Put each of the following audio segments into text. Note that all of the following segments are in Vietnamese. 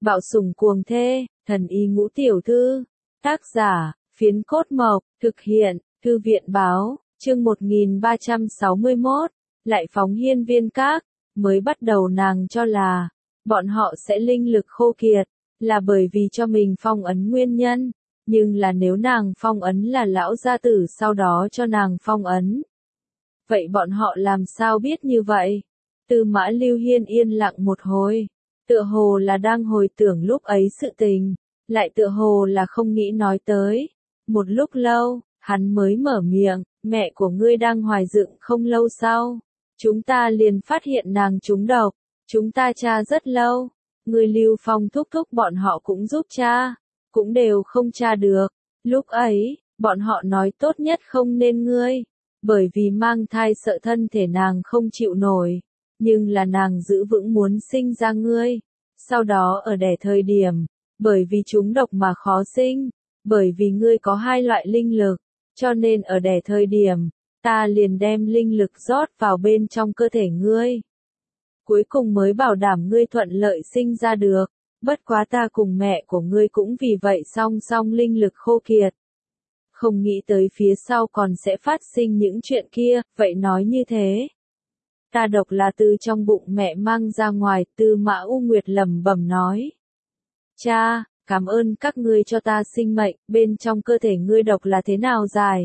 Bạo sủng cuồng thê, thần y ngũ tiểu thư. Tác giả, Phiến Cốt Mộc, thực hiện, Thư viện báo, chương 1361, lại phóng hiên viên các. Mới bắt đầu nàng cho là, bọn họ sẽ linh lực khô kiệt, là bởi vì cho mình phong ấn nguyên nhân. Nhưng là nếu nàng phong ấn là lão gia tử sau đó cho nàng phong ấn. Vậy bọn họ làm sao biết như vậy? Tư Mã Lưu Hiên yên lặng một hồi. Tựa hồ là đang hồi tưởng lúc ấy sự tình. Lại tựa hồ là không nghĩ nói tới. Một lúc lâu, hắn mới mở miệng, mẹ của ngươi đang hoài dựng không lâu sau. Chúng ta liền phát hiện nàng trúng độc. Chúng ta tra rất lâu. Ngươi Lưu Phong thúc thúc bọn họ cũng giúp tra. Cũng đều không tra được. Lúc ấy, bọn họ nói tốt nhất không nên ngươi. Bởi vì mang thai sợ thân thể nàng không chịu nổi. Nhưng là nàng giữ vững muốn sinh ra ngươi. Sau đó ở đẻ thời điểm, bởi vì chúng độc mà khó sinh. Bởi vì ngươi có hai loại linh lực. Cho nên ở đẻ thời điểm, ta liền đem linh lực rót vào bên trong cơ thể ngươi. Cuối cùng mới bảo đảm ngươi thuận lợi sinh ra được. Bất quá ta cùng mẹ của ngươi cũng vì vậy song song linh lực khô kiệt. Không nghĩ tới phía sau còn sẽ phát sinh những chuyện kia, vậy nói như thế. Ta độc là từ trong bụng mẹ mang ra ngoài, Tư Mã U Nguyệt lẩm bẩm nói. Cha, cảm ơn các ngươi cho ta sinh mệnh, bên trong cơ thể ngươi độc là thế nào dài?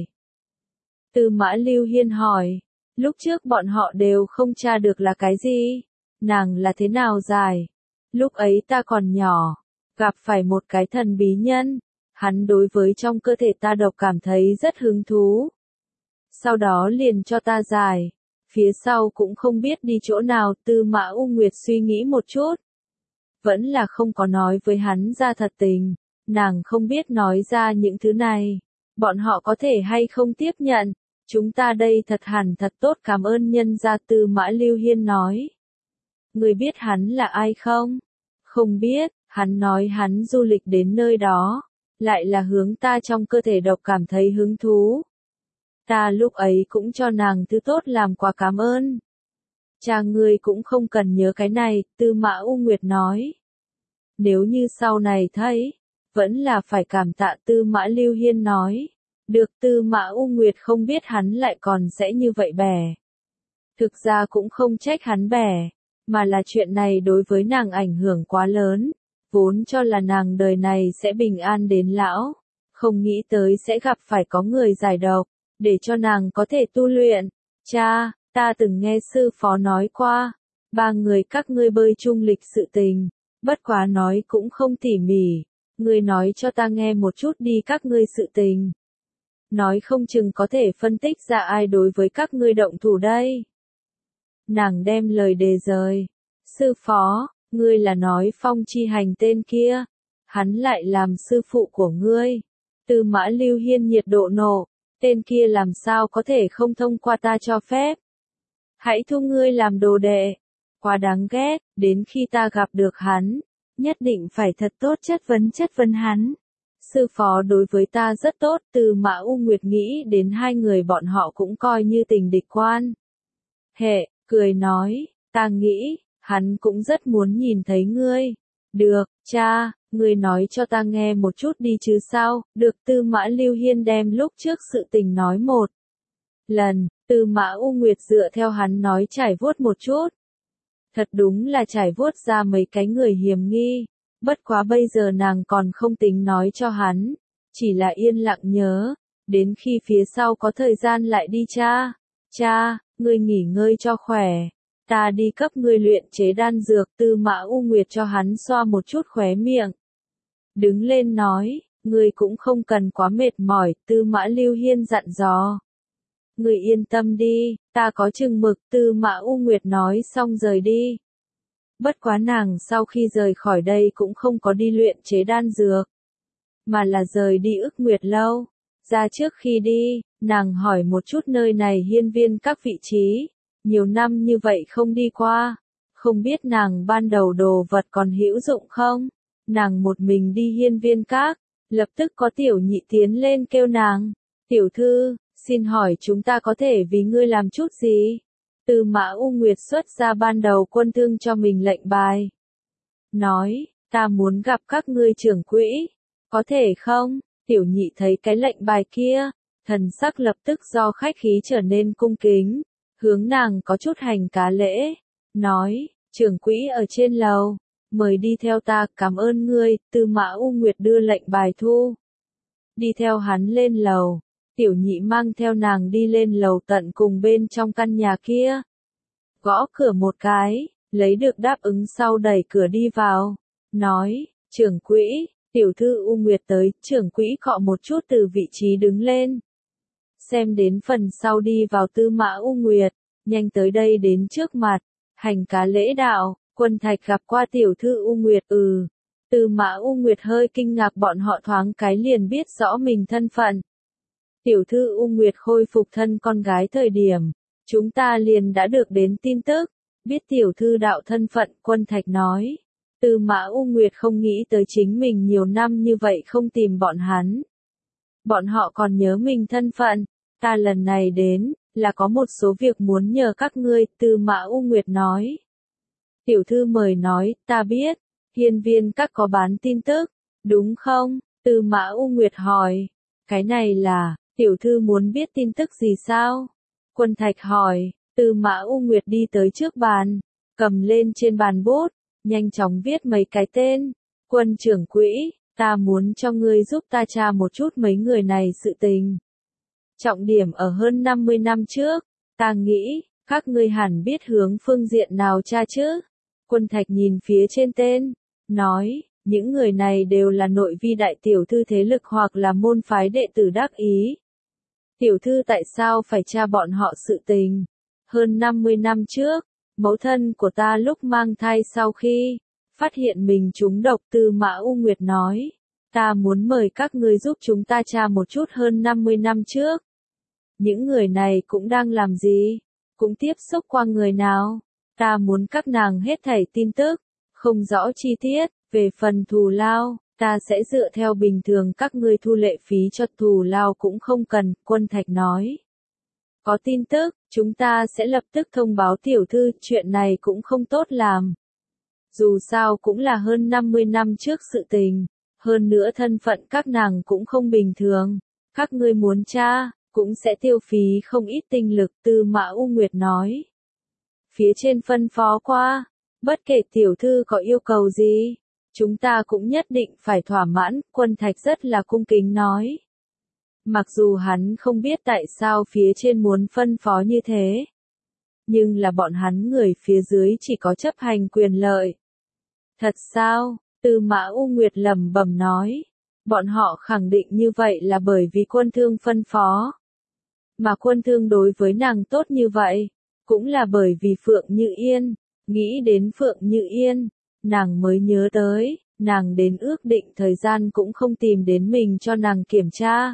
Tư Mã Lưu Hiên hỏi, lúc trước bọn họ đều không tra được là cái gì? Nàng là thế nào dài? Lúc ấy ta còn nhỏ, gặp phải một cái thần bí nhân, hắn đối với trong cơ thể ta độc cảm thấy rất hứng thú. Sau đó liền cho ta giải, phía sau cũng không biết đi chỗ nào. Tư Mã U Nguyệt suy nghĩ một chút. Vẫn là không có nói với hắn ra thật tình, nàng không biết nói ra những thứ này. Bọn họ có thể hay không tiếp nhận, chúng ta đây thật hẳn thật tốt cảm ơn nhân gia. Tư Mã Lưu Hiên nói. Người biết hắn là ai không? Không biết, hắn nói hắn du lịch đến nơi đó, lại là hướng ta trong cơ thể độc cảm thấy hứng thú. Ta lúc ấy cũng cho nàng thứ tốt làm quà cảm ơn. Cha ngươi cũng không cần nhớ cái này, Tư Mã U Nguyệt nói. Nếu như sau này thấy, vẫn là phải cảm tạ. Tư Mã Lưu Hiên nói. Được. Tư Mã U Nguyệt không biết hắn lại còn sẽ như vậy bẻ. Thực ra cũng không trách hắn bẻ, mà là chuyện này đối với nàng ảnh hưởng quá lớn. Vốn cho là nàng đời này sẽ bình an đến lão, không nghĩ tới sẽ gặp phải có người giải độc, để cho nàng có thể tu luyện. Cha, ta từng nghe sư phó nói qua, ba người các ngươi bơi chung lịch sự tình, bất quá nói cũng không tỉ mỉ, ngươi nói cho ta nghe một chút đi các ngươi sự tình. Nói không chừng có thể phân tích ra ai đối với các ngươi động thủ đây. Nàng đem lời đề rời. Sư phó, ngươi là nói Phong Chi Hành tên kia, hắn lại làm sư phụ của ngươi. Tư Mã Lưu Hiên nhiệt độ nổ, tên kia làm sao có thể không thông qua ta cho phép. Hãy thu ngươi làm đồ đệ, quá đáng ghét, đến khi ta gặp được hắn, nhất định phải thật tốt chất vấn hắn. Sư phó đối với ta rất tốt. Tư Mã U Nguyệt nghĩ đến hai người bọn họ cũng coi như tình địch quan hệ, cười nói, ta nghĩ, hắn cũng rất muốn nhìn thấy ngươi. Được, cha, ngươi nói cho ta nghe một chút đi chứ sao. Được. Tư Mã Lưu Hiên đem lúc trước sự tình nói một lần. Tư Mã U Nguyệt dựa theo hắn nói trải vuốt một chút. Thật đúng là trải vuốt ra mấy cái người hiểm nghi. Bất quá bây giờ nàng còn không tính nói cho hắn, chỉ là yên lặng nhớ, đến khi phía sau có thời gian lại đi cha. Cha, ngươi nghỉ ngơi cho khỏe, ta đi cấp ngươi luyện chế đan dược. Tư Mã U Nguyệt cho hắn xoa một chút khóe miệng. Đứng lên nói, ngươi cũng không cần quá mệt mỏi. Tư Mã Lưu Hiên dặn dò. Ngươi yên tâm đi, ta có chừng mực. Tư Mã U Nguyệt nói xong rời đi. Bất quá nàng sau khi rời khỏi đây cũng không có đi luyện chế đan dược, mà là rời đi Ức Nguyệt Lâu. Ra trước khi đi, nàng hỏi một chút nơi này hiên viên các vị trí, nhiều năm như vậy không đi qua, không biết nàng ban đầu đồ vật còn hữu dụng không. Nàng một mình đi hiên viên các, lập tức có tiểu nhị tiến lên kêu nàng, tiểu thư, xin hỏi chúng ta có thể vì ngươi làm chút gì? Tư Mã U Nguyệt xuất ra ban đầu quân thương cho mình lệnh bài. Nói, ta muốn gặp các ngươi trưởng quỹ, có thể không? Tiểu nhị thấy cái lệnh bài kia, thần sắc lập tức do khách khí trở nên cung kính, hướng nàng có chút hành cá lễ, nói, trưởng quỹ ở trên lầu, mời đi theo ta, cảm ơn ngươi. Tư Mã U Nguyệt đưa lệnh bài thu, đi theo hắn lên lầu. Tiểu nhị mang theo nàng đi lên lầu tận cùng bên trong căn nhà kia, gõ cửa một cái, lấy được đáp ứng sau đẩy cửa đi vào, nói, trưởng quỹ. Tiểu thư U Nguyệt tới, trưởng quỹ cọ một chút từ vị trí đứng lên. Xem đến phần sau đi vào Tư Mã U Nguyệt, nhanh tới đây đến trước mặt, hành cá lễ đạo, Quân Thạch gặp qua tiểu thư U Nguyệt. Tư Mã U Nguyệt hơi kinh ngạc, bọn họ thoáng cái liền biết rõ mình thân phận. Tiểu thư U Nguyệt khôi phục thân con gái thời điểm, chúng ta liền đã được đến tin tức, biết tiểu thư đạo thân phận. Quân Thạch nói. Tư Mã U Nguyệt không nghĩ tới chính mình nhiều năm như vậy không tìm bọn hắn. Bọn họ còn nhớ mình thân phận, ta lần này đến, là có một số việc muốn nhờ các ngươi. Tư Mã U Nguyệt nói. Tiểu thư mời nói, ta biết, Hiên Viên Các có bán tin tức, đúng không? Tư Mã U Nguyệt hỏi, cái này là, tiểu thư muốn biết tin tức gì sao? Quân Thạch hỏi. Tư Mã U Nguyệt đi tới trước bàn, cầm lên trên bàn bút, nhanh chóng viết mấy cái tên. Quân trưởng quỹ, ta muốn cho ngươi giúp ta tra một chút mấy người này sự tình. Trọng điểm ở hơn 50 năm trước, ta nghĩ, các ngươi hẳn biết hướng phương diện nào tra chứ. Quân Thạch nhìn phía trên tên, nói, những người này đều là nội vi đại tiểu thư thế lực hoặc là môn phái đệ tử đắc ý. Tiểu thư tại sao phải tra bọn họ sự tình? Hơn 50 năm trước, mẫu thân của ta lúc mang thai sau khi phát hiện mình trúng độc. Tư Mã U Nguyệt nói, ta muốn mời các ngươi giúp chúng ta tra một chút hơn 50 năm trước. Những người này cũng đang làm gì? Cũng tiếp xúc qua người nào? Ta muốn các nàng hết thảy tin tức, không rõ chi tiết, về phần thù lao, ta sẽ dựa theo bình thường các ngươi thu lệ phí cho thù lao cũng không cần. Quân Thạch nói. Có tin tức, chúng ta sẽ lập tức thông báo tiểu thư, chuyện này cũng không tốt làm. Dù sao cũng là hơn 50 năm trước sự tình, hơn nữa thân phận các nàng cũng không bình thường, các ngươi muốn tra, cũng sẽ tiêu phí không ít tinh lực. Tư Mã U Nguyệt nói. Phía trên phân phó qua, bất kể tiểu thư có yêu cầu gì, chúng ta cũng nhất định phải thỏa mãn. Quân Thạch rất là cung kính nói. Mặc dù hắn không biết tại sao phía trên muốn phân phó như thế, nhưng là bọn hắn người phía dưới chỉ có chấp hành quyền lợi. Thật sao? Tư Mã U Nguyệt lẩm bẩm nói. Bọn họ khẳng định như vậy là bởi vì Quân Thương phân phó. Mà Quân Thương đối với nàng tốt như vậy, cũng là bởi vì Phượng Như Yên. Nghĩ đến Phượng Như Yên, nàng mới nhớ tới, nàng đến ước định thời gian cũng không tìm đến mình cho nàng kiểm tra.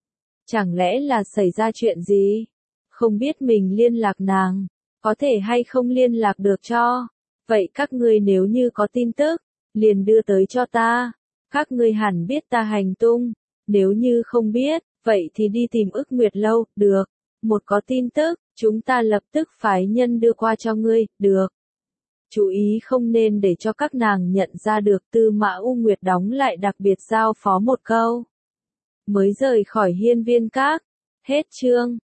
Chẳng lẽ là xảy ra chuyện gì? Không biết mình liên lạc nàng, có thể hay không liên lạc được cho. Vậy các ngươi nếu như có tin tức, liền đưa tới cho ta. Các ngươi hẳn biết ta hành tung. Nếu như không biết, vậy thì đi tìm Ức Nguyệt Lâu. Được. Một có tin tức, chúng ta lập tức phái nhân đưa qua cho ngươi. Được. Chú ý không nên để cho các nàng nhận ra được. Tư Mã U Nguyệt đóng lại đặc biệt giao phó một câu. Mới rời khỏi Hiên Viên Các. Hết chương.